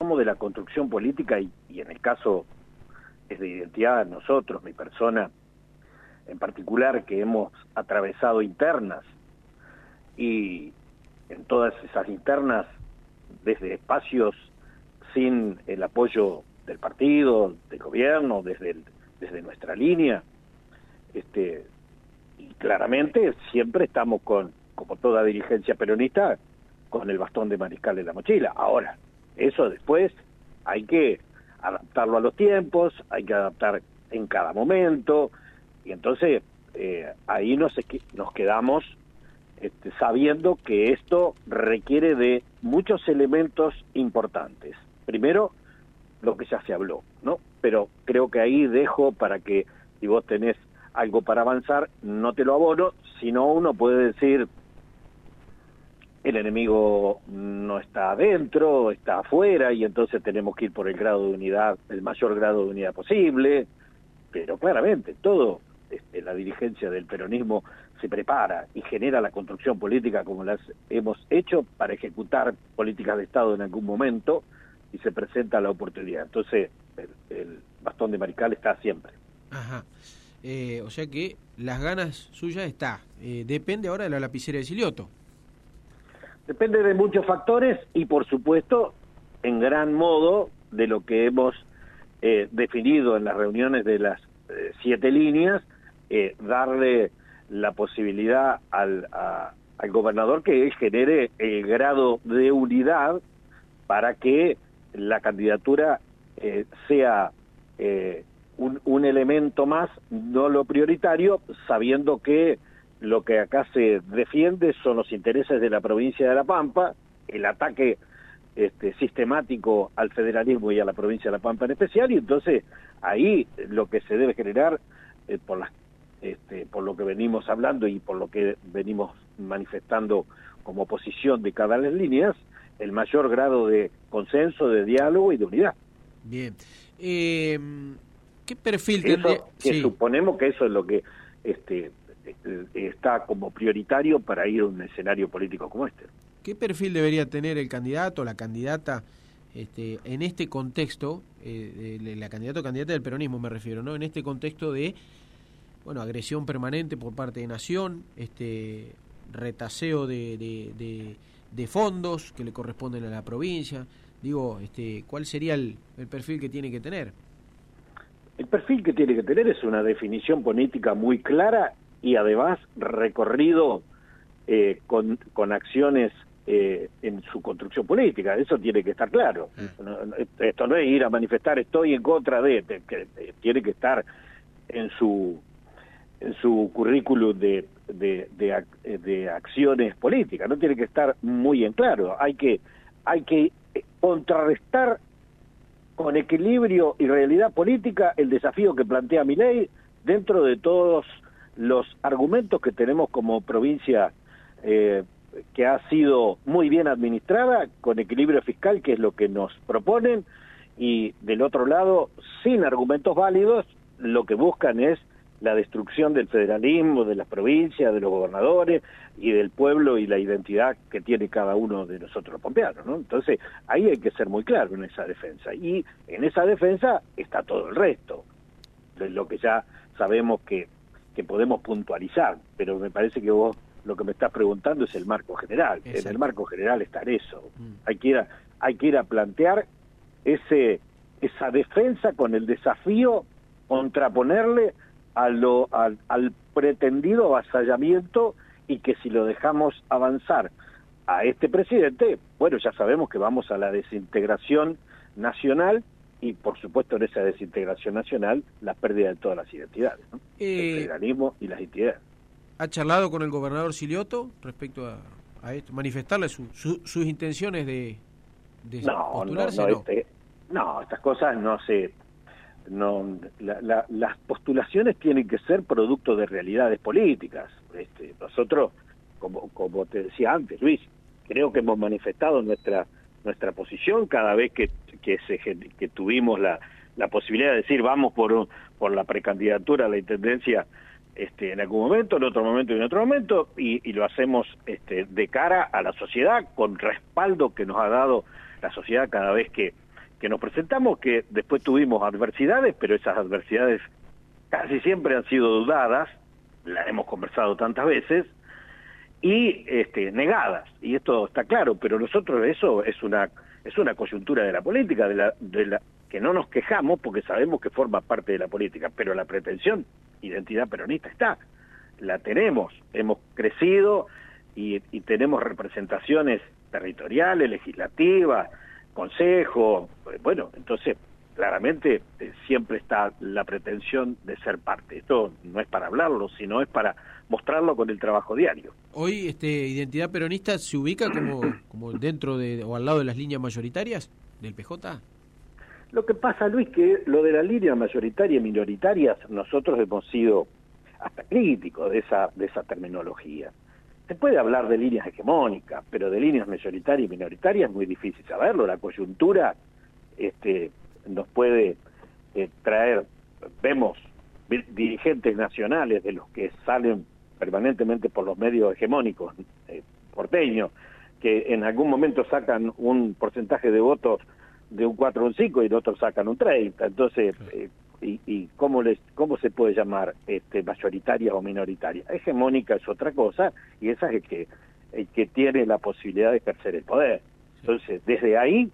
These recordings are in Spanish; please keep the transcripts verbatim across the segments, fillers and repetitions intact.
hablamos de la construcción política, y, y en el caso es de identidad, nosotros, mi persona en particular, que hemos atravesado internas, y en todas esas internas, desde espacios sin el apoyo del partido, del gobierno, desde, el, desde nuestra línea, este, y claramente siempre estamos con, como toda dirigencia peronista, con el bastón de mariscal en la mochila. Ahora, eso después hay que adaptarlo a los tiempos, hay que adaptar en cada momento, y entonces eh, ahí nos, nos quedamos este, sabiendo que esto requiere de muchos elementos importantes. Primero, lo que ya se habló, ¿no? Pero creo que ahí dejo para que, si vos tenés algo para avanzar, no te lo abono, sino uno puede decir, el enemigo no está adentro, está afuera, y entonces tenemos que ir por el grado de unidad, el mayor grado de unidad posible, pero claramente todo, este, la dirigencia del peronismo se prepara y genera la construcción política como las hemos hecho para ejecutar políticas de Estado en algún momento, y se presenta la oportunidad. Entonces, el, el bastón de mariscal está siempre. Ajá. Eh, o sea que las ganas suyas está. Eh, depende ahora de la lapicera de Silioto. Depende de muchos factores y, por supuesto, en gran modo de lo que hemos eh, definido en las reuniones de las eh, siete líneas, eh, darle la posibilidad al, a, al gobernador que él genere el grado de unidad para que la candidatura eh, sea eh, un, un elemento más, no lo prioritario, sabiendo que lo que acá se defiende son los intereses de la provincia de La Pampa, el ataque este, sistemático al federalismo y a la provincia de La Pampa en especial, y entonces ahí lo que se debe generar, eh, por, las, este, por lo que venimos hablando y por lo que venimos manifestando como posición de cada las líneas, el mayor grado de consenso, de diálogo y de unidad. Bien. Eh, ¿Qué perfil eso, tendría? que Sí. Suponemos que eso es lo que este, está como prioritario para ir a un escenario político como este. ¿Qué perfil debería tener el candidato o la candidata este, en este contexto, eh, de la candidata o candidata del peronismo me refiero, ¿no? En este contexto de, bueno, agresión permanente por parte de Nación, este, retaseo de, de, de, de fondos que le corresponden a la provincia. Digo, este, ¿cuál sería el, el perfil que tiene que tener? El perfil que tiene que tener es una definición política muy clara y además recorrido eh, con, con acciones eh, en su construcción política. Eso tiene que estar claro. Mm. No, no, esto no es ir a manifestar estoy en contra de, de, de, de tiene que estar en su en su currículum de, de, de, de acciones políticas. No tiene que estar muy en claro. Hay que hay que contrarrestar con equilibrio y realidad política el desafío que plantea Milei dentro de todos los argumentos que tenemos como provincia eh, que ha sido muy bien administrada, con equilibrio fiscal, que es lo que nos proponen, y del otro lado, sin argumentos válidos, lo que buscan es la destrucción del federalismo, de las provincias, de los gobernadores y del pueblo y la identidad que tiene cada uno de nosotros los pampeanos, ¿no? Entonces, ahí hay que ser muy claro en esa defensa. Y en esa defensa está todo el resto, de lo que ya sabemos que, que podemos puntualizar, pero me parece que vos lo que me estás preguntando es el marco general. Exacto. En el marco general está eso. Mm. Hay que ir a, hay que ir a plantear ese esa defensa con el desafío, contraponerle a lo, al, al pretendido avasallamiento, y que si lo dejamos avanzar a este presidente, bueno, ya sabemos que vamos a la desintegración nacional, y por supuesto en esa desintegración nacional la pérdida de todas las identidades, ¿no? Eh, el federalismo y las identidades. ¿Ha charlado con el gobernador Silioto respecto a, a esto? ¿Manifestarle su, su, sus intenciones de, de no, postularse? No, no, no. Este, no, estas cosas no se... No, la, la, las postulaciones tienen que ser producto de realidades políticas. Este, nosotros, como, como te decía antes, Luis, creo que hemos manifestado nuestra nuestra posición cada vez que que, se, que tuvimos la, la posibilidad de decir vamos por por la precandidatura a la intendencia, este, en algún momento, en otro momento y en otro momento, y, y lo hacemos este, de cara a la sociedad, con respaldo que nos ha dado la sociedad cada vez que que nos presentamos, que después tuvimos adversidades, pero esas adversidades casi siempre han sido dudadas, las hemos conversado tantas veces, y este, negadas, y esto está claro, pero nosotros eso es una es una coyuntura de la política, de la, de la que no nos quejamos porque sabemos que forma parte de la política, pero la pretensión, identidad peronista está, la tenemos, hemos crecido y, y tenemos representaciones territoriales, legislativas, consejo, bueno, entonces claramente eh, siempre está la pretensión de ser parte. Esto no es para hablarlo, sino es para mostrarlo con el trabajo diario. Hoy este Identidad Peronista se ubica como, como dentro de o al lado de las líneas mayoritarias del P J. Lo que pasa, Luis, que lo de las líneas mayoritarias y minoritarias, nosotros hemos sido hasta críticos de esa, de esa terminología. Se puede hablar de líneas hegemónicas, pero de líneas mayoritarias y minoritarias es muy difícil saberlo. La coyuntura este, nos puede eh, traer, vemos dirigentes nacionales de los que salen permanentemente por los medios hegemónicos eh, porteños, que en algún momento sacan un porcentaje de votos de un cuatro o un cinco y en otros sacan un treinta. Entonces, eh, y, y cómo les cómo se puede llamar este mayoritaria o minoritaria? Hegemónica es otra cosa, y esa es el que el que tiene la posibilidad de ejercer el poder. Entonces, desde ahí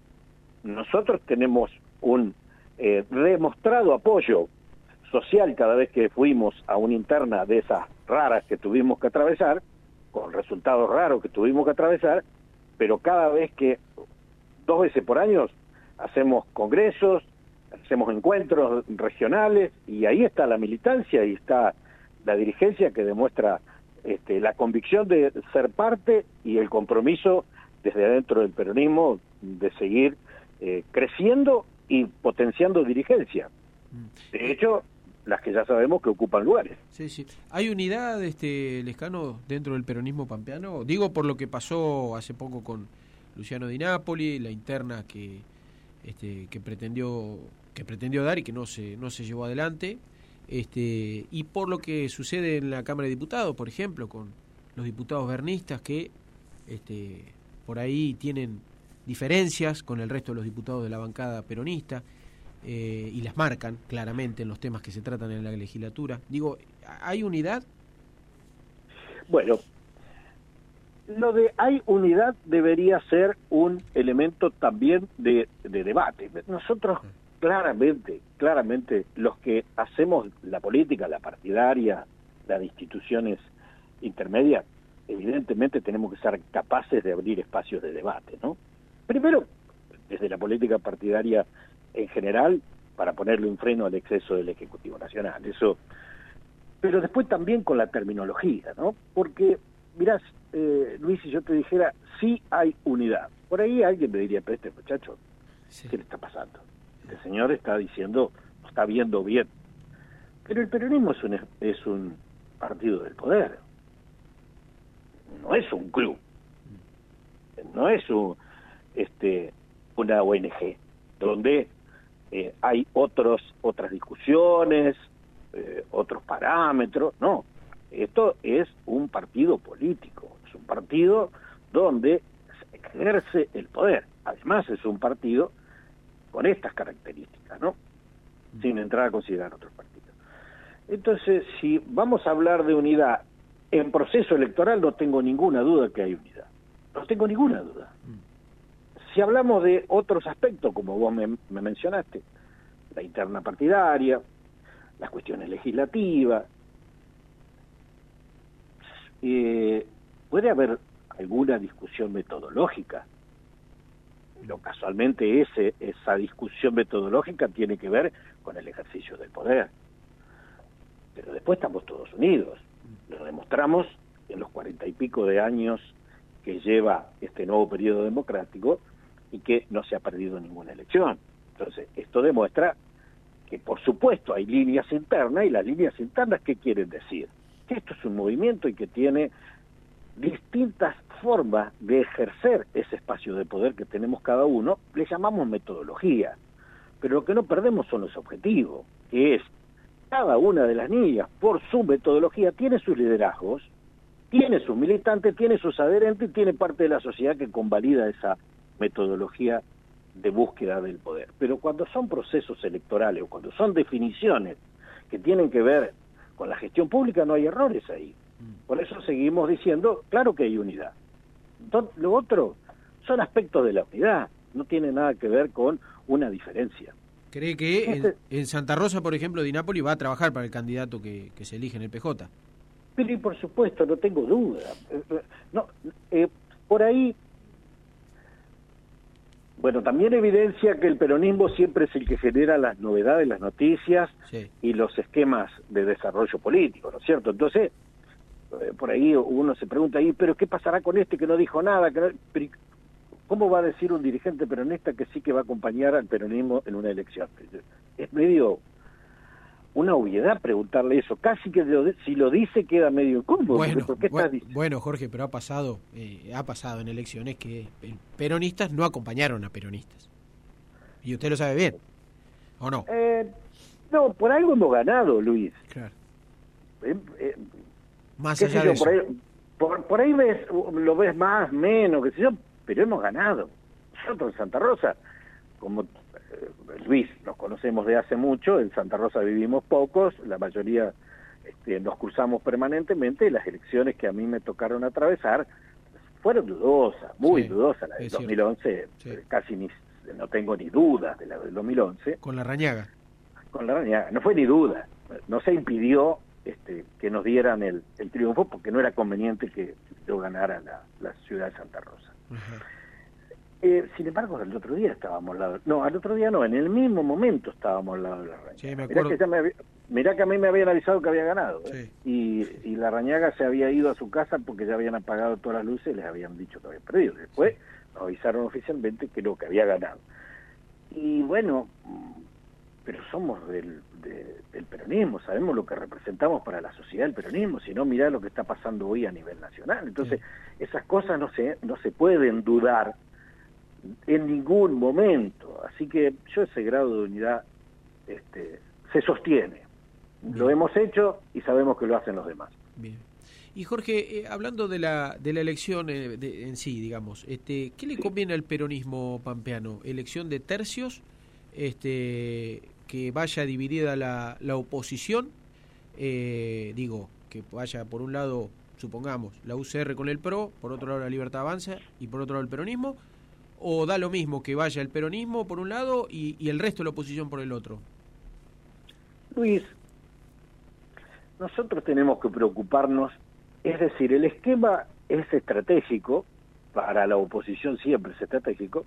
nosotros tenemos un eh, demostrado apoyo social cada vez que fuimos a una interna de esas raras que tuvimos que atravesar, con resultados raros que tuvimos que atravesar, pero cada vez que, dos veces por año, hacemos congresos, hacemos encuentros regionales, y ahí está la militancia y está la dirigencia que demuestra este, la convicción de ser parte y el compromiso desde adentro del peronismo de seguir eh, creciendo y potenciando dirigencia. De hecho, las que ya sabemos que ocupan lugares. Sí, sí. ¿Hay unidad, este Lescano, dentro del peronismo pampeano? Digo por lo que pasó hace poco con Luciano Di Napoli, la interna que este que pretendió que pretendió dar y que no se no se llevó adelante, este y por lo que sucede en la Cámara de Diputados, por ejemplo, con los diputados bernistas que este por ahí tienen diferencias con el resto de los diputados de la bancada peronista. Eh, y las marcan claramente en los temas que se tratan en la legislatura. Digo, ¿hay unidad? Bueno, lo de hay unidad debería ser un elemento también de, de debate. Nosotros claramente, claramente, los que hacemos la política, la partidaria, las instituciones intermedias, evidentemente tenemos que ser capaces de abrir espacios de debate, ¿no? Primero, desde la política partidaria en general, para ponerle un freno al exceso del Ejecutivo Nacional, eso, pero después también con la terminología, ¿no? Porque, mirás, eh, Luis, si yo te dijera, sí hay unidad, por ahí alguien me diría, pero este muchacho, sí. ¿Qué le está pasando? Este señor está diciendo, está viendo bien, pero el peronismo es un, es un partido del poder, no es un club, no es un, este, una O N G, donde Eh, hay otros otras discusiones, eh, otros parámetros. No, esto es un partido político, es un partido donde se ejerce el poder. Además es un partido con estas características, ¿no? Sin entrar a considerar otros partidos. Entonces, si vamos a hablar de unidad en proceso electoral, no tengo ninguna duda que hay unidad. No tengo ninguna duda. Si hablamos de otros aspectos, como vos me, me mencionaste, la interna partidaria, las cuestiones legislativas, eh, puede haber alguna discusión metodológica. Lo casualmente ese, esa discusión metodológica tiene que ver con el ejercicio del poder. Pero después estamos todos unidos. Lo demostramos en los cuarenta y pico de años que lleva este nuevo periodo democrático, y que no se ha perdido ninguna elección. Entonces, esto demuestra que, por supuesto, hay líneas internas, y las líneas internas, ¿qué quieren decir? Que esto es un movimiento y que tiene distintas formas de ejercer ese espacio de poder que tenemos cada uno, le llamamos metodología, pero lo que no perdemos son los objetivos, que es, cada una de las líneas, por su metodología, tiene sus liderazgos, tiene sus militantes, tiene sus adherentes, y tiene parte de la sociedad que convalida esa metodología de búsqueda del poder. Pero cuando son procesos electorales o cuando son definiciones que tienen que ver con la gestión pública, no hay errores ahí. Por eso seguimos diciendo, claro que hay unidad. Entonces, lo otro son aspectos de la unidad, no tiene nada que ver con una diferencia. ¿Cree que en, en Santa Rosa, por ejemplo, Di Napoli va a trabajar para el candidato que, que se elige en el P J? Pero y por supuesto, no tengo duda. No, eh, por ahí, bueno, también evidencia que el peronismo siempre es el que genera las novedades, las noticias, sí, y los esquemas de desarrollo político, ¿no es cierto? Entonces, eh, por ahí uno se pregunta ahí, pero ¿qué pasará con este que no dijo nada? Que no, pero, ¿cómo va a decir un dirigente peronista que sí que va a acompañar al peronismo en una elección? Es medio una obviedad preguntarle eso, casi que lo, si lo dice queda medio incómodo. Bueno, ¿Por qué bueno, estás diciendo? Bueno, Jorge, pero ha pasado, eh, ha pasado en elecciones que peronistas no acompañaron a peronistas. Y usted lo sabe bien, ¿o no? Eh, no, por algo hemos ganado, Luis. Claro. Eh, eh, Más allá yo, de eso. Por ahí, por, por ahí ves, lo ves más, menos, qué sé yo, pero hemos ganado. Nosotros en Santa Rosa, como eh, Luis, nos conocemos de hace mucho, en Santa Rosa vivimos pocos, la mayoría este, nos cruzamos permanentemente, y las elecciones que a mí me tocaron atravesar fueron dudosas, muy sí, dudosas. La del dos mil once, sí, casi ni, no tengo ni dudas de la del dos mil once. Con Larrañaga. Con Larrañaga, no fue ni duda, no se impidió este, que nos dieran el, el triunfo porque no era conveniente que yo ganara la, la ciudad de Santa Rosa. Uh-huh. Eh, sin embargo, el otro día estábamos al lado, no, al otro día no, en el mismo momento estábamos al lado de Larrañaga. Sí, me mirá, que ya me había, mirá que a mí me habían avisado que había ganado, ¿eh? Sí. y, y Larrañaga se había ido a su casa porque ya habían apagado todas las luces y les habían dicho que había perdido. Después sí, nos avisaron oficialmente que no, que había ganado. Y bueno, pero somos del, de, del peronismo, sabemos lo que representamos para la sociedad del peronismo, si no, mirá lo que está pasando hoy a nivel nacional. Entonces, sí, esas cosas no se, no se pueden dudar en ningún momento, así que yo ese grado de unidad este, se sostiene. Bien. Lo hemos hecho y sabemos que lo hacen los demás. Bien. Y Jorge, eh, hablando de la de la elección eh, de, en sí, digamos, este, ¿qué le sí. conviene al peronismo pampeano? ¿Elección de tercios? Este, que vaya dividida la, la oposición, eh, digo, que vaya por un lado, supongamos, la U C R con el P R O, por otro lado la Libertad Avanza y por otro lado el peronismo, o da lo mismo que vaya el peronismo por un lado y, y el resto de la oposición por el otro? Luis, nosotros tenemos que preocuparnos, es decir, el esquema es estratégico, para la oposición siempre es estratégico,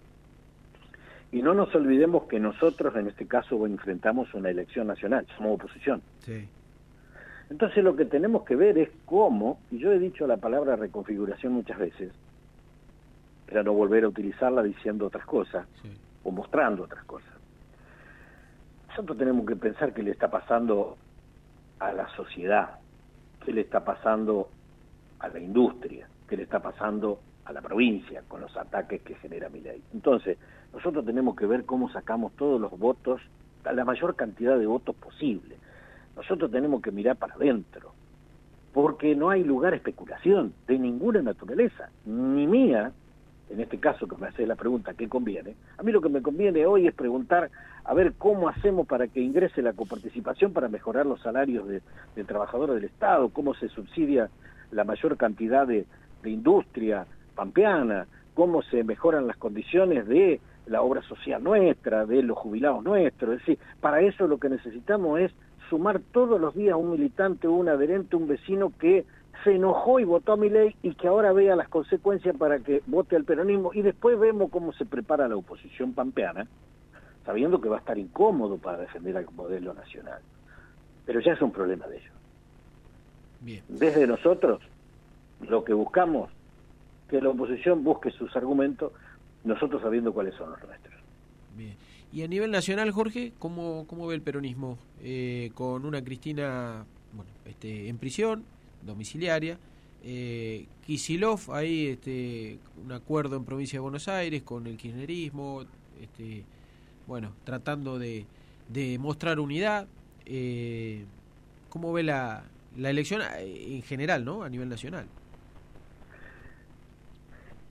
y no nos olvidemos que nosotros en este caso enfrentamos una elección nacional, somos oposición. Sí. Entonces lo que tenemos que ver es cómo, y yo he dicho la palabra reconfiguración muchas veces, para no volver a utilizarla diciendo otras cosas, sí, o mostrando otras cosas. Nosotros tenemos que pensar qué le está pasando a la sociedad, qué le está pasando a la industria, qué le está pasando a la provincia con los ataques que genera Milei. Entonces, nosotros tenemos que ver cómo sacamos todos los votos, a la mayor cantidad de votos posible. Nosotros tenemos que mirar para adentro, porque no hay lugar a especulación de ninguna naturaleza, ni mía. En este caso que me haces la pregunta, ¿qué conviene? A mí lo que me conviene hoy es preguntar, a ver cómo hacemos para que ingrese la coparticipación para mejorar los salarios de, de trabajadores del Estado, cómo se subsidia la mayor cantidad de, de industria pampeana, cómo se mejoran las condiciones de la obra social nuestra, de los jubilados nuestros. Es decir, para eso lo que necesitamos es sumar todos los días un militante, un adherente, un vecino que se enojó y votó a Milei y que ahora vea las consecuencias para que vote al peronismo, y después vemos cómo se prepara la oposición pampeana, sabiendo que va a estar incómodo para defender al modelo nacional. Pero ya es un problema de ellos. Bien. Desde nosotros, lo que buscamos, que la oposición busque sus argumentos, nosotros sabiendo cuáles son los nuestros. Bien. Y a nivel nacional, Jorge, ¿cómo, cómo ve el peronismo? Eh, con una Cristina bueno, este, en prisión, domiciliaria, eh, Kicillof, ahí este, un acuerdo en provincia de Buenos Aires con el kirchnerismo, este, bueno, tratando de, de mostrar unidad. Eh, ¿Cómo ve la, la elección en general, ¿no? A nivel nacional.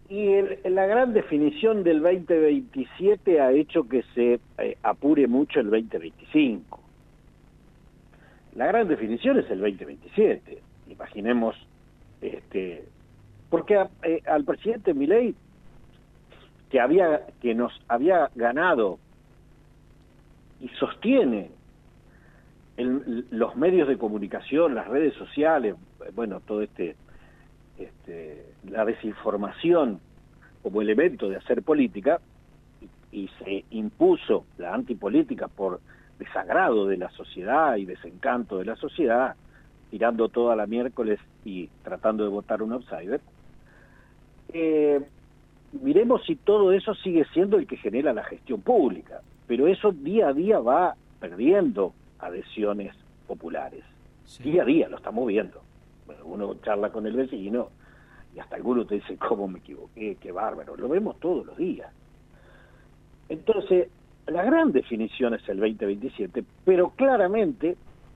Y el, la gran definición del veinte veintisiete ha hecho que se eh, apure mucho el veinte veinticinco. La gran definición es el veinte veintisiete. Imaginemos, este, porque a, eh, al presidente Milei, que había, que nos había ganado y sostiene el, los medios de comunicación, las redes sociales, bueno, todo este, este, la desinformación como elemento de hacer política, y, y se impuso la antipolítica por desagrado de la sociedad y desencanto de la sociedad, tirando toda la miércoles y tratando de votar un outsider. Eh, miremos si todo eso sigue siendo el que genera la gestión pública, pero eso día a día va perdiendo adhesiones populares. Sí. Día a día lo estamos viendo. Bueno, uno charla con el vecino y hasta alguno te dice, ¿cómo me equivoqué? Qué bárbaro. Lo vemos todos los días. Entonces, la gran definición es el veinte veintisiete, pero claramente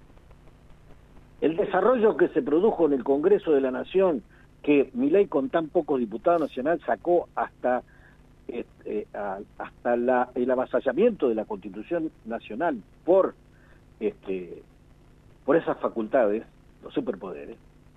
el desarrollo que se produjo en el Congreso de la Nación, que Milei con tan pocos diputados nacionales sacó hasta eh, eh, a, hasta la, el avasallamiento de la Constitución Nacional por este por esas facultades, los superpoderes,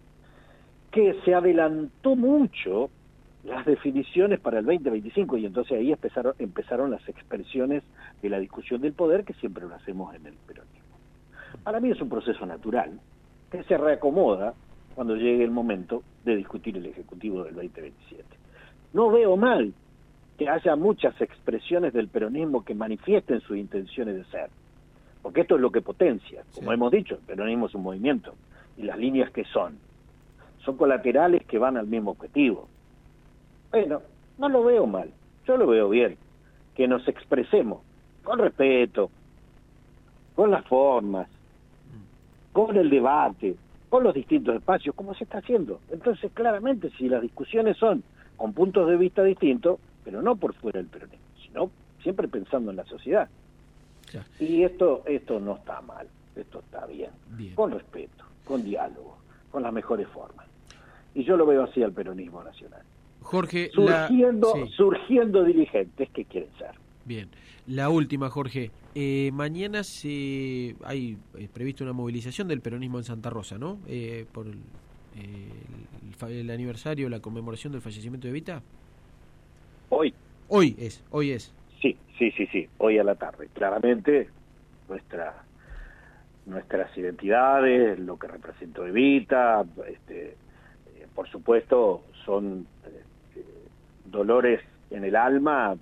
que se adelantó mucho las definiciones para el veinte veinticinco, y entonces ahí empezaron, empezaron las expresiones de la discusión del poder, que siempre lo hacemos en el peronismo. Para mí es un proceso natural que se reacomoda cuando llegue el momento de discutir el Ejecutivo del veinte veintisiete. No veo mal que haya muchas expresiones del peronismo que manifiesten sus intenciones de ser, porque esto es lo que potencia. Como sí. hemos dicho, el peronismo es un movimiento, y las líneas que son, son colaterales que van al mismo objetivo. Bueno, no lo veo mal, yo lo veo bien, que nos expresemos con respeto, con las formas, con el debate, con los distintos espacios, como se está haciendo. Entonces, claramente, si las discusiones son con puntos de vista distintos, pero no por fuera del peronismo, sino siempre pensando en la sociedad. Ya. Y esto esto no está mal, esto está bien, bien, con respeto, con diálogo, con las mejores formas. Y yo lo veo así al peronismo nacional. Jorge, surgiendo, la... sí. surgiendo dirigentes que quieren ser. Bien, la última, Jorge. Eh, mañana se hay eh, previsto una movilización del peronismo en Santa Rosa, ¿no? Eh, por el, eh, el, el aniversario, la conmemoración del fallecimiento de Evita. Hoy. Hoy es, hoy es. Sí, sí, sí, sí, hoy a la tarde. Claramente nuestra nuestras identidades, lo que representó Evita, este, eh, por supuesto, son eh, dolores en el alma,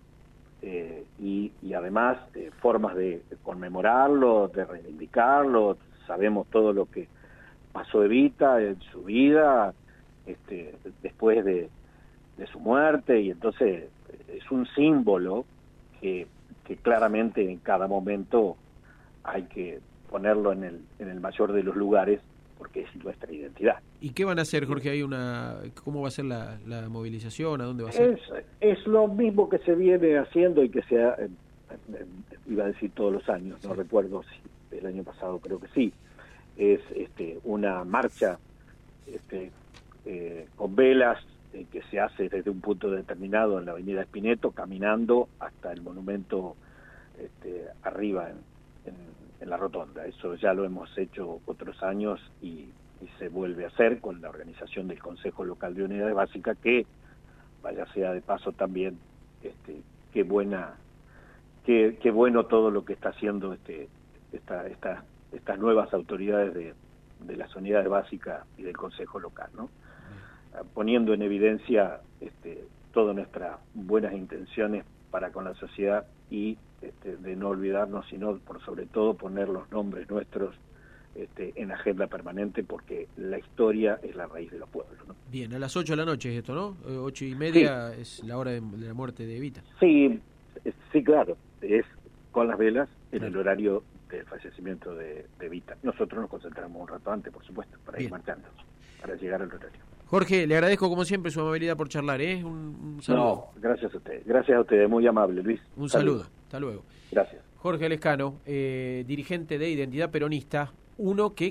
eh, y, y además eh, formas de conmemorarlo, de reivindicarlo. Sabemos todo lo que pasó Evita en su vida, este, después de, de su muerte, y entonces es un símbolo que, que claramente en cada momento hay que ponerlo en el, en el mayor de los lugares, porque es nuestra identidad. ¿Y qué van a hacer, Jorge? ¿Hay una, ¿Cómo va a ser la, la movilización? ¿A dónde va a ser? Es, es lo mismo que se viene haciendo y que se ha, eh, eh, iba a decir todos los años, sí. No recuerdo si el año pasado, creo que sí. Es este, una marcha este, eh, con velas eh, que se hace desde un punto determinado en la avenida Espineto, caminando hasta el monumento este, arriba en, en, en la rotonda. Eso ya lo hemos hecho otros años y, y se vuelve a hacer con la organización del Consejo Local de Unidades Básicas, que, vaya sea de paso también, este, qué buena, qué, qué bueno todo lo que está haciendo este, esta, esta, estas nuevas autoridades de, de las unidades básicas y del Consejo Local, ¿no? Poniendo en evidencia este, todas nuestras buenas intenciones para con la sociedad y este, de no olvidarnos, sino por sobre todo poner los nombres nuestros este, en agenda permanente, porque la historia es la raíz de los pueblos, ¿no? Bien, a las ocho de la noche es esto, ¿no? Ocho y media sí. Es la hora de, de la muerte de Evita. Sí, sí, claro, es con las velas en claro. El horario del fallecimiento de, de Evita. Nosotros nos concentramos un rato antes, por supuesto, para Bien. ir marchando, para llegar al horario. Jorge, le agradezco como siempre su amabilidad por charlar, ¿eh? Un, un saludo. No, gracias a usted, gracias a usted, muy amable, Luis. Un saludo, saludo. Hasta luego. Gracias. Jorge Lescano, eh, dirigente de Identidad Peronista, uno que